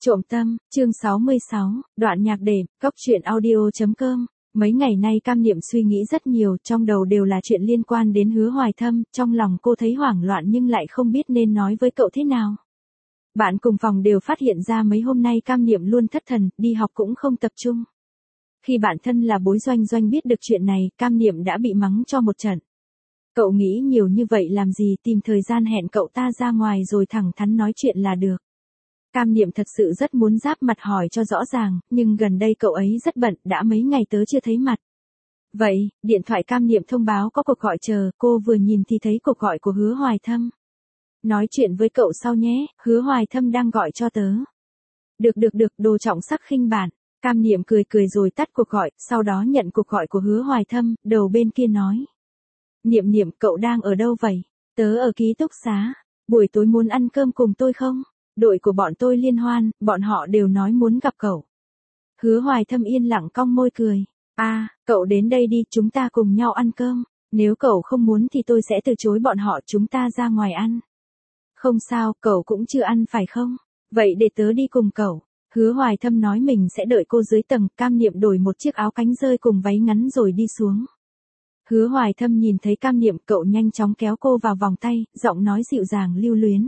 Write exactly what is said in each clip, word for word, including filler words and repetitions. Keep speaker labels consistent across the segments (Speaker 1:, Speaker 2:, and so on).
Speaker 1: Trộm tâm, chương sáu mươi sáu, đoạn nhạc đệm, cốc truyện audio.com. Mấy ngày nay Cam Niệm suy nghĩ rất nhiều, trong đầu đều là chuyện liên quan đến Hứa Hoài Thâm, trong lòng cô thấy hoảng loạn nhưng lại không biết nên nói với cậu thế nào. Bạn cùng phòng đều phát hiện ra mấy hôm nay Cam Niệm luôn thất thần, đi học cũng không tập trung. Khi bạn thân là Bối Doanh Doanh biết được chuyện này, Cam Niệm đã bị mắng cho một trận. Cậu nghĩ nhiều như vậy làm gì, tìm thời gian hẹn cậu ta ra ngoài rồi thẳng thắn nói chuyện là được. Cam Niệm thật sự rất muốn giáp mặt hỏi cho rõ ràng, nhưng gần đây cậu ấy rất bận, đã mấy ngày tớ chưa thấy mặt. Vậy, điện thoại Cam Niệm thông báo có cuộc gọi chờ, cô vừa nhìn thì thấy cuộc gọi của Hứa Hoài Thâm. Nói chuyện với cậu sau nhé, Hứa Hoài Thâm đang gọi cho tớ. Được được được, đồ trọng sắc khinh bạn. Cam Niệm cười cười rồi tắt cuộc gọi, sau đó nhận cuộc gọi của Hứa Hoài Thâm, đầu bên kia nói. Niệm Niệm, cậu đang ở đâu vậy? Tớ ở ký túc xá. Buổi tối muốn ăn cơm cùng tôi không? Đội của bọn tôi liên hoan, bọn họ đều nói muốn gặp cậu. Hứa Hoài Thâm yên lặng cong môi cười. À, cậu đến đây đi, chúng ta cùng nhau ăn cơm. Nếu cậu không muốn thì tôi sẽ từ chối bọn họ, chúng ta ra ngoài ăn. Không sao, cậu cũng chưa ăn phải không? Vậy để tớ đi cùng cậu. Hứa Hoài Thâm nói mình sẽ đợi cô dưới tầng, Cam Niệm đổi một chiếc áo cánh rơi cùng váy ngắn rồi đi xuống. Hứa Hoài Thâm nhìn thấy Cam Niệm, cậu nhanh chóng kéo cô vào vòng tay, giọng nói dịu dàng lưu luyến.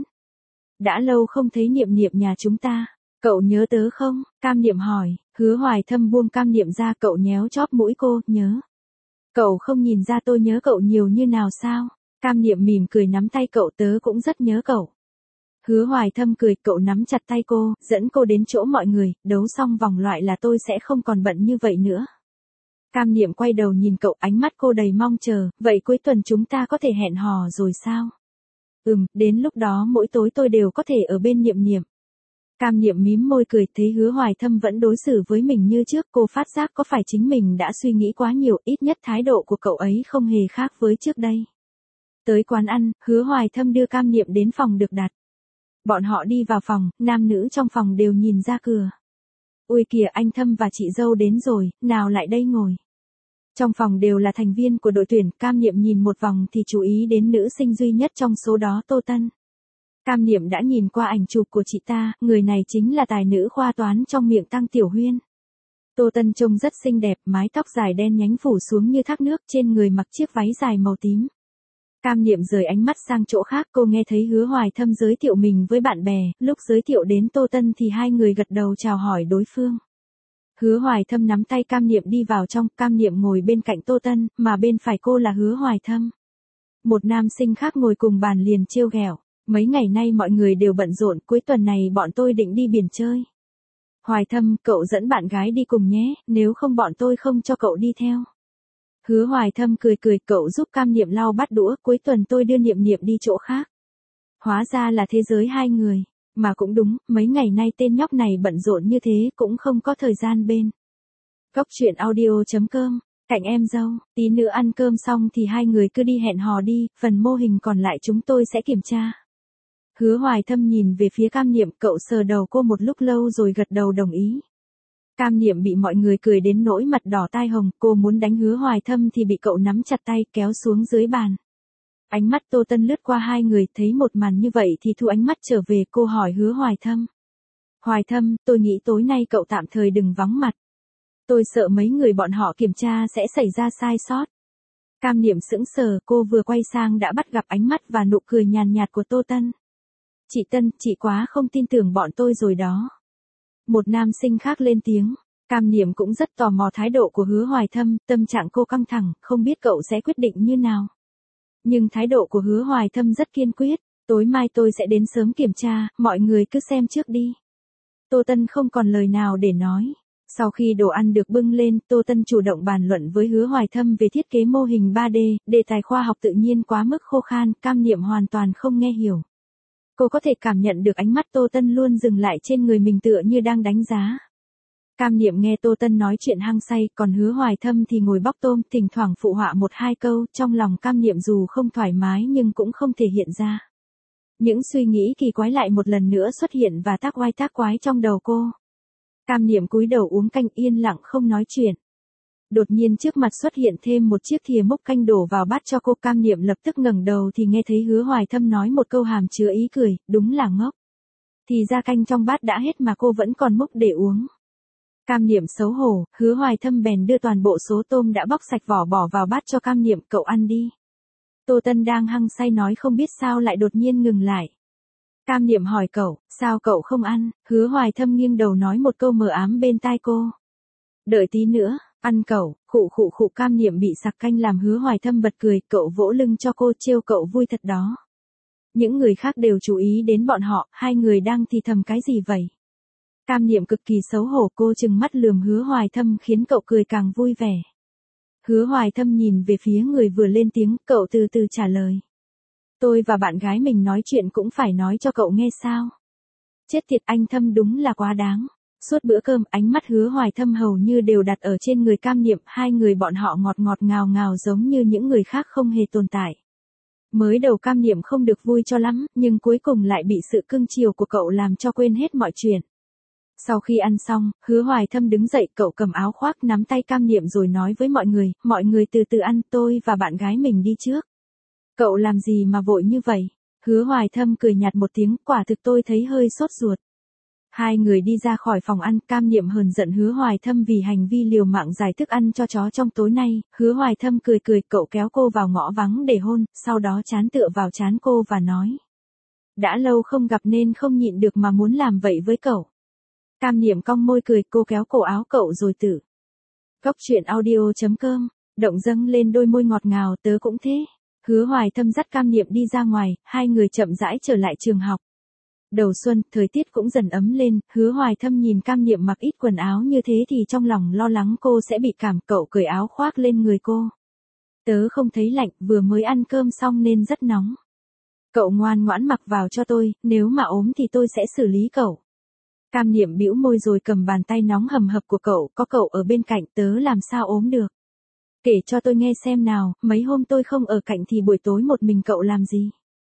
Speaker 1: Đã lâu không thấy Niệm Niệm nhà chúng ta, cậu nhớ tớ không? Cam Niệm hỏi. Hứa Hoài Thâm buông Cam Niệm ra, cậu nhéo chóp mũi cô, nhớ. Cậu không nhìn ra tôi nhớ cậu nhiều như nào sao? Cam Niệm mỉm cười nắm tay cậu, tớ cũng rất nhớ cậu. Hứa Hoài Thâm cười, cậu nắm chặt tay cô, dẫn cô đến chỗ mọi người, đấu xong vòng loại là tôi sẽ không còn bận như vậy nữa. Cam Niệm quay đầu nhìn cậu, ánh mắt cô đầy mong chờ, vậy cuối tuần chúng ta có thể hẹn hò rồi sao? Ừm, đến lúc đó mỗi tối tôi đều có thể ở bên Niệm Niệm. Cam Niệm mím môi cười, thấy Hứa Hoài Thâm vẫn đối xử với mình như trước, cô phát giác có phải chính mình đã suy nghĩ quá nhiều, ít nhất thái độ của cậu ấy không hề khác với trước đây. Tới quán ăn, Hứa Hoài Thâm đưa Cam Niệm đến phòng được đặt. Bọn họ đi vào phòng, nam nữ trong phòng đều nhìn ra cửa. Ui kìa, anh Thâm và chị dâu đến rồi, nào lại đây ngồi. Trong phòng đều là thành viên của đội tuyển, Cam Niệm nhìn một vòng thì chú ý đến nữ sinh duy nhất trong số đó, Tô Tân. Cam Niệm đã nhìn qua ảnh chụp của chị ta, người này chính là tài nữ khoa toán trong miệng Tăng Tiểu Huyên. Tô Tân trông rất xinh đẹp, mái tóc dài đen nhánh phủ xuống như thác nước, trên người mặc chiếc váy dài màu tím. Cam Niệm rời ánh mắt sang chỗ khác, cô nghe thấy Hứa Hoài Thâm giới thiệu mình với bạn bè, lúc giới thiệu đến Tô Tân thì hai người gật đầu chào hỏi đối phương. Hứa Hoài Thâm nắm tay Cam Niệm đi vào trong, Cam Niệm ngồi bên cạnh Tô Tân, mà bên phải cô là Hứa Hoài Thâm. Một nam sinh khác ngồi cùng bàn liền trêu ghẹo, mấy ngày nay mọi người đều bận rộn, cuối tuần này bọn tôi định đi biển chơi. Hoài Thâm, cậu dẫn bạn gái đi cùng nhé, nếu không bọn tôi không cho cậu đi theo. Hứa Hoài Thâm cười cười, cậu giúp Cam Niệm lau bát đũa, cuối tuần tôi đưa Niệm Niệm đi chỗ khác. Hóa ra là thế giới hai người. Mà cũng đúng, mấy ngày nay tên nhóc này bận rộn như thế cũng không có thời gian bên. Cốc truyện audio.com, cạnh em dâu, tí nữa ăn cơm xong thì hai người cứ đi hẹn hò đi, phần mô hình còn lại chúng tôi sẽ kiểm tra. Hứa Hoài Thâm nhìn về phía Cam Niệm, cậu sờ đầu cô một lúc lâu rồi gật đầu đồng ý. Cam Niệm bị mọi người cười đến nỗi mặt đỏ tai hồng, cô muốn đánh Hứa Hoài Thâm thì bị cậu nắm chặt tay kéo xuống dưới bàn. Ánh mắt Tô Tân lướt qua hai người, thấy một màn như vậy thì thu ánh mắt trở về, cô hỏi Hứa Hoài Thâm. Hoài Thâm, tôi nghĩ tối nay cậu tạm thời đừng vắng mặt. Tôi sợ mấy người bọn họ kiểm tra sẽ xảy ra sai sót. Cam Niệm sững sờ, cô vừa quay sang đã bắt gặp ánh mắt và nụ cười nhàn nhạt của Tô Tân. Chị Tân, chị quá không tin tưởng bọn tôi rồi đó. Một nam sinh khác lên tiếng. Cam Niệm cũng rất tò mò thái độ của Hứa Hoài Thâm, tâm trạng cô căng thẳng, không biết cậu sẽ quyết định như nào. Nhưng thái độ của Hứa Hoài Thâm rất kiên quyết, tối mai tôi sẽ đến sớm kiểm tra, mọi người cứ xem trước đi. Tô Tân không còn lời nào để nói. Sau khi đồ ăn được bưng lên, Tô Tân chủ động bàn luận với Hứa Hoài Thâm về thiết kế mô hình ba D, đề tài khoa học tự nhiên quá mức khô khan, Cam Niệm hoàn toàn không nghe hiểu. Cô có thể cảm nhận được ánh mắt Tô Tân luôn dừng lại trên người mình tựa như đang đánh giá. Cam Niệm nghe Tô Tân nói chuyện hăng say, còn Hứa Hoài Thâm thì ngồi bóc tôm, thỉnh thoảng phụ họa một hai câu, trong lòng Cam Niệm dù không thoải mái nhưng cũng không thể hiện ra. Những suy nghĩ kỳ quái lại một lần nữa xuất hiện và tác oai tác quái trong đầu cô. Cam Niệm cúi đầu uống canh yên lặng không nói chuyện. Đột nhiên trước mặt xuất hiện thêm một chiếc thìa múc canh đổ vào bát cho cô, Cam Niệm lập tức ngẩng đầu thì nghe thấy Hứa Hoài Thâm nói một câu hàm chứa ý cười, đúng là ngốc. Thì ra canh trong bát đã hết mà cô vẫn còn múc để uống. Cam Niệm xấu hổ, Hứa Hoài Thâm bèn đưa toàn bộ số tôm đã bóc sạch vỏ bỏ vào bát cho Cam Niệm, cậu ăn đi. Tô Tân đang hăng say nói không biết sao lại đột nhiên ngừng lại. Cam Niệm hỏi cậu, sao cậu không ăn? Hứa Hoài Thâm nghiêng đầu nói một câu mờ ám bên tai cô. Đợi tí nữa, ăn cậu, khụ khụ khụ. Cam Niệm bị sặc canh làm Hứa Hoài Thâm bật cười, cậu vỗ lưng cho cô, trêu cậu vui thật đó. Những người khác đều chú ý đến bọn họ, hai người đang thì thầm cái gì vậy? Cam Niệm cực kỳ xấu hổ, cô trừng mắt lườm Hứa Hoài Thâm khiến cậu cười càng vui vẻ. Hứa Hoài Thâm nhìn về phía người vừa lên tiếng, cậu từ từ trả lời. Tôi và bạn gái mình nói chuyện cũng phải nói cho cậu nghe sao? Chết tiệt, anh Thâm đúng là quá đáng. Suốt bữa cơm, ánh mắt Hứa Hoài Thâm hầu như đều đặt ở trên người Cam Niệm, hai người bọn họ ngọt ngọt ngào ngào giống như những người khác không hề tồn tại. Mới đầu Cam Niệm không được vui cho lắm, nhưng cuối cùng lại bị sự cưng chiều của cậu làm cho quên hết mọi chuyện. Sau khi ăn xong, Hứa Hoài Thâm đứng dậy, cậu cầm áo khoác nắm tay Cam Niệm rồi nói với mọi người, mọi người từ từ ăn, tôi và bạn gái mình đi trước. Cậu làm gì mà vội như vậy? Hứa Hoài Thâm cười nhạt một tiếng, quả thực tôi thấy hơi sốt ruột. Hai người đi ra khỏi phòng ăn, Cam Niệm hờn giận Hứa Hoài Thâm vì hành vi liều mạng giải thức ăn cho chó trong tối nay. Hứa Hoài Thâm cười cười, cậu kéo cô vào ngõ vắng để hôn, sau đó trán tựa vào trán cô và nói. Đã lâu không gặp nên không nhịn được mà muốn làm vậy với cậu. Cam Niệm cong môi cười, cô kéo cổ áo cậu rồi tự. Cốc truyện audio chấm com, động dâng lên đôi môi ngọt ngào, tớ cũng thế. Hứa Hoài Thâm dắt Cam Niệm đi ra ngoài, hai người chậm rãi trở lại trường học. Đầu xuân, thời tiết cũng dần ấm lên, Hứa Hoài Thâm nhìn Cam Niệm mặc ít quần áo như thế thì trong lòng lo lắng cô sẽ bị cảm, cậu cởi áo khoác lên người cô. Tớ không thấy lạnh, vừa mới ăn cơm xong nên rất nóng. Cậu ngoan ngoãn mặc vào cho tôi, nếu mà ốm thì tôi sẽ xử lý cậu. Cam Niệm bĩu môi rồi cầm bàn tay nóng hầm hập của cậu, có cậu ở bên cạnh tớ làm sao ốm được. Kể cho tôi nghe xem nào, mấy hôm tôi không ở cạnh thì buổi tối một mình cậu làm gì?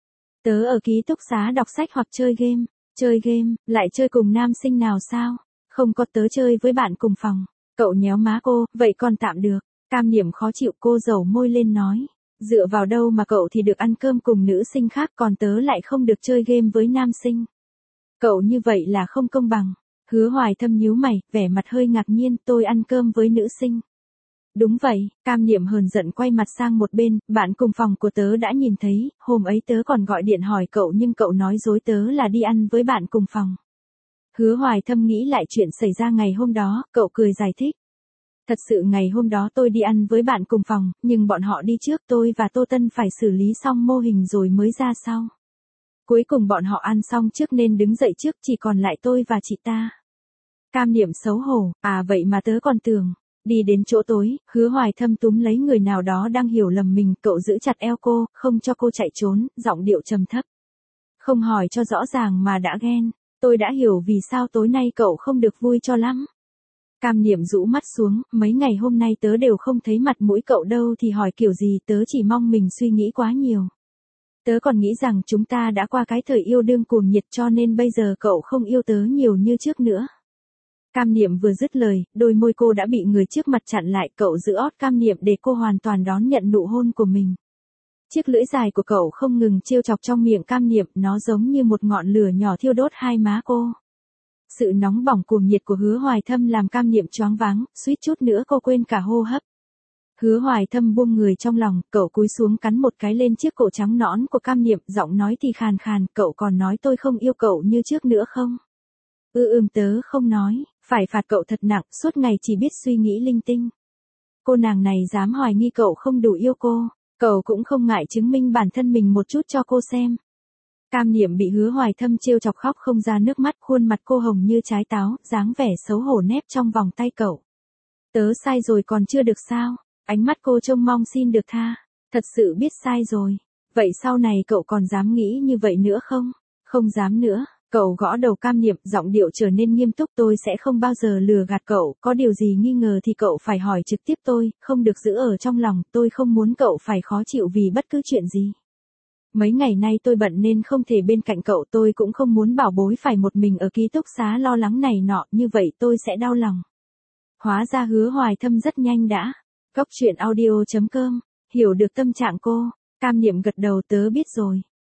Speaker 1: Tớ ở ký túc xá đọc sách hoặc chơi game. Chơi game, lại chơi cùng nam sinh nào sao? Không có, tớ chơi với bạn cùng phòng. Cậu nhéo má cô, vậy còn tạm được. Cam Niệm khó chịu, cô dầu môi lên nói. Dựa vào đâu mà cậu thì được ăn cơm cùng nữ sinh khác còn tớ lại không được chơi game với nam sinh. Cậu như vậy là không công bằng. Hứa Hoài Thâm nhíu mày, vẻ mặt hơi ngạc nhiên, tôi ăn cơm với nữ sinh. Đúng vậy, Cam Niệm hờn giận quay mặt sang một bên, bạn cùng phòng của tớ đã nhìn thấy, hôm ấy tớ còn gọi điện hỏi cậu nhưng cậu nói dối tớ là đi ăn với bạn cùng phòng. Hứa Hoài Thâm nghĩ lại chuyện xảy ra ngày hôm đó, cậu cười giải thích. Thật sự ngày hôm đó tôi đi ăn với bạn cùng phòng, nhưng bọn họ đi trước, tôi và Tô Tân phải xử lý xong mô hình rồi mới ra sau. Cuối cùng bọn họ ăn xong trước nên đứng dậy trước, chỉ còn lại tôi và chị ta. Cam Niệm xấu hổ, à vậy mà tớ còn tưởng. Đi đến chỗ tối, Hứa Hoài Thâm túm lấy người nào đó đang hiểu lầm mình, cậu giữ chặt eo cô, không cho cô chạy trốn, giọng điệu trầm thấp. Không hỏi cho rõ ràng mà đã ghen, tôi đã hiểu vì sao tối nay cậu không được vui cho lắm. Cam Niệm rũ mắt xuống, mấy ngày hôm nay tớ đều không thấy mặt mũi cậu đâu thì hỏi kiểu gì, tớ chỉ mong mình suy nghĩ quá nhiều. Tớ còn nghĩ rằng chúng ta đã qua cái thời yêu đương cuồng nhiệt cho nên bây giờ cậu không yêu tớ nhiều như trước nữa. Cam Niệm vừa dứt lời, đôi môi cô đã bị người trước mặt chặn lại, cậu giữ ót Cam Niệm để cô hoàn toàn đón nhận nụ hôn của mình. Chiếc lưỡi dài của cậu không ngừng trêu chọc trong miệng Cam Niệm, nó giống như một ngọn lửa nhỏ thiêu đốt hai má cô. Sự nóng bỏng cuồng nhiệt của Hứa Hoài Thâm làm Cam Niệm choáng váng, suýt chút nữa cô quên cả hô hấp. Hứa Hoài Thâm buông người trong lòng, cậu cúi xuống cắn một cái lên chiếc cổ trắng nõn của Cam Niệm, giọng nói thì khàn khàn, cậu còn nói tôi không yêu cậu như trước nữa không? Ừ ừm tớ không nói, phải phạt cậu thật nặng, suốt ngày chỉ biết suy nghĩ linh tinh. Cô nàng này dám hoài nghi cậu không đủ yêu cô, cậu cũng không ngại chứng minh bản thân mình một chút cho cô xem. Cam Niệm bị Hứa Hoài Thâm trêu chọc khóc không ra nước mắt, khuôn mặt cô hồng như trái táo, dáng vẻ xấu hổ nép trong vòng tay cậu. Tớ sai rồi còn chưa được sao? Ánh mắt cô trông mong xin được tha. Thật sự biết sai rồi. Vậy sau này cậu còn dám nghĩ như vậy nữa không? Không dám nữa. Cậu gõ đầu Cam Niệm, giọng điệu trở nên nghiêm túc, tôi sẽ không bao giờ lừa gạt cậu, có điều gì nghi ngờ thì cậu phải hỏi trực tiếp tôi, không được giữ ở trong lòng, tôi không muốn cậu phải khó chịu vì bất cứ chuyện gì. Mấy ngày nay tôi bận nên không thể bên cạnh cậu, tôi cũng không muốn bảo bối phải một mình ở ký túc xá lo lắng này nọ, như vậy tôi sẽ đau lòng. Hóa ra Hứa Hoài Thâm rất nhanh đã. Cốc truyện audio chấm com, hiểu được tâm trạng cô. Cam Niệm gật đầu, tớ biết rồi.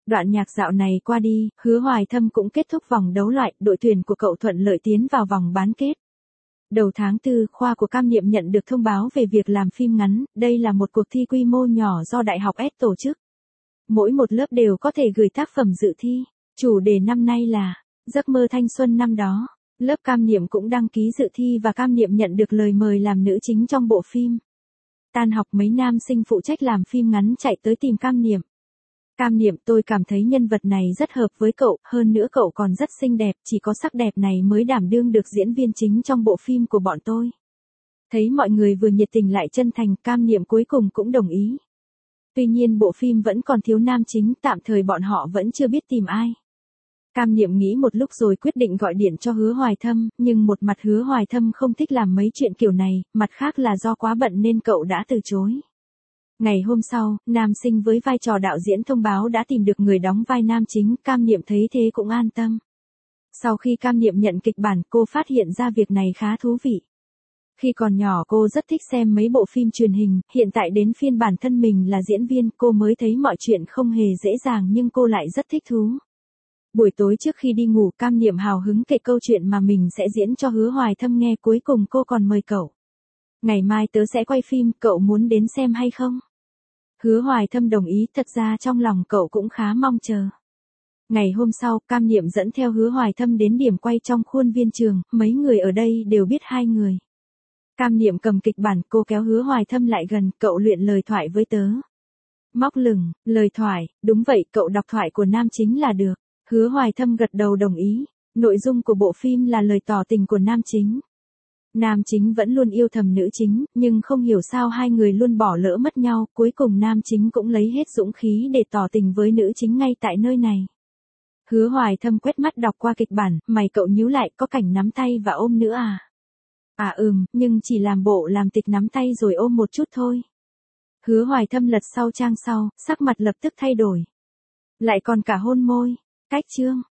Speaker 1: Đoạn nhạc dạo này qua đi, Hứa Hoài Thâm cũng kết thúc vòng đấu loại, đội tuyển của cậu thuận lợi tiến vào vòng bán kết. Đầu tháng tư, khoa của Cam Niệm nhận được thông báo về việc làm phim ngắn, đây là một cuộc thi quy mô nhỏ do Đại học S tổ chức. Mỗi một lớp đều có thể gửi tác phẩm dự thi. Chủ đề năm nay là Giấc mơ thanh xuân năm đó. Lớp Cam Niệm cũng đăng ký dự thi và Cam Niệm nhận được lời mời làm nữ chính trong bộ phim. Tan học mấy nam sinh phụ trách làm phim ngắn chạy tới tìm Cam Niệm. Cam Niệm, tôi cảm thấy nhân vật này rất hợp với cậu, hơn nữa cậu còn rất xinh đẹp, chỉ có sắc đẹp này mới đảm đương được diễn viên chính trong bộ phim của bọn tôi. Thấy mọi người vừa nhiệt tình lại chân thành, Cam Niệm cuối cùng cũng đồng ý. Tuy nhiên bộ phim vẫn còn thiếu nam chính, tạm thời bọn họ vẫn chưa biết tìm ai. Cam Niệm nghĩ một lúc rồi quyết định gọi điện cho Hứa Hoài Thâm, nhưng một mặt Hứa Hoài Thâm không thích làm mấy chuyện kiểu này, mặt khác là do quá bận nên cậu đã từ chối. Ngày hôm sau, nam sinh với vai trò đạo diễn thông báo đã tìm được người đóng vai nam chính, Cam Niệm thấy thế cũng an tâm. Sau khi Cam Niệm nhận kịch bản, cô phát hiện ra việc này khá thú vị. Khi còn nhỏ cô rất thích xem mấy bộ phim truyền hình, hiện tại đến phiên bản thân mình là diễn viên, cô mới thấy mọi chuyện không hề dễ dàng nhưng cô lại rất thích thú. Buổi tối trước khi đi ngủ, Cam Niệm hào hứng kể câu chuyện mà mình sẽ diễn cho Hứa Hoài Thâm nghe, cuối cùng cô còn mời cậu. Ngày mai tớ sẽ quay phim, cậu muốn đến xem hay không? Hứa Hoài Thâm đồng ý, thật ra trong lòng cậu cũng khá mong chờ. Ngày hôm sau, Cam Niệm dẫn theo Hứa Hoài Thâm đến điểm quay trong khuôn viên trường, mấy người ở đây đều biết hai người. Cam Niệm cầm kịch bản, cô kéo Hứa Hoài Thâm lại gần, cậu luyện lời thoại với tớ. Móc lửng, lời thoại, đúng vậy, cậu đọc thoại của nam chính là được. Hứa Hoài Thâm gật đầu đồng ý, nội dung của bộ phim là lời tỏ tình của nam chính. Nam chính vẫn luôn yêu thầm nữ chính, nhưng không hiểu sao hai người luôn bỏ lỡ mất nhau, cuối cùng nam chính cũng lấy hết dũng khí để tỏ tình với nữ chính ngay tại nơi này. Hứa Hoài Thâm quét mắt đọc qua kịch bản, mày cậu nhíu lại, có cảnh nắm tay và ôm nữa à? À ừm, nhưng chỉ làm bộ làm tịch nắm tay rồi ôm một chút thôi. Hứa Hoài Thâm lật sau trang sau, sắc mặt lập tức thay đổi. Lại còn cả hôn môi. Cách chương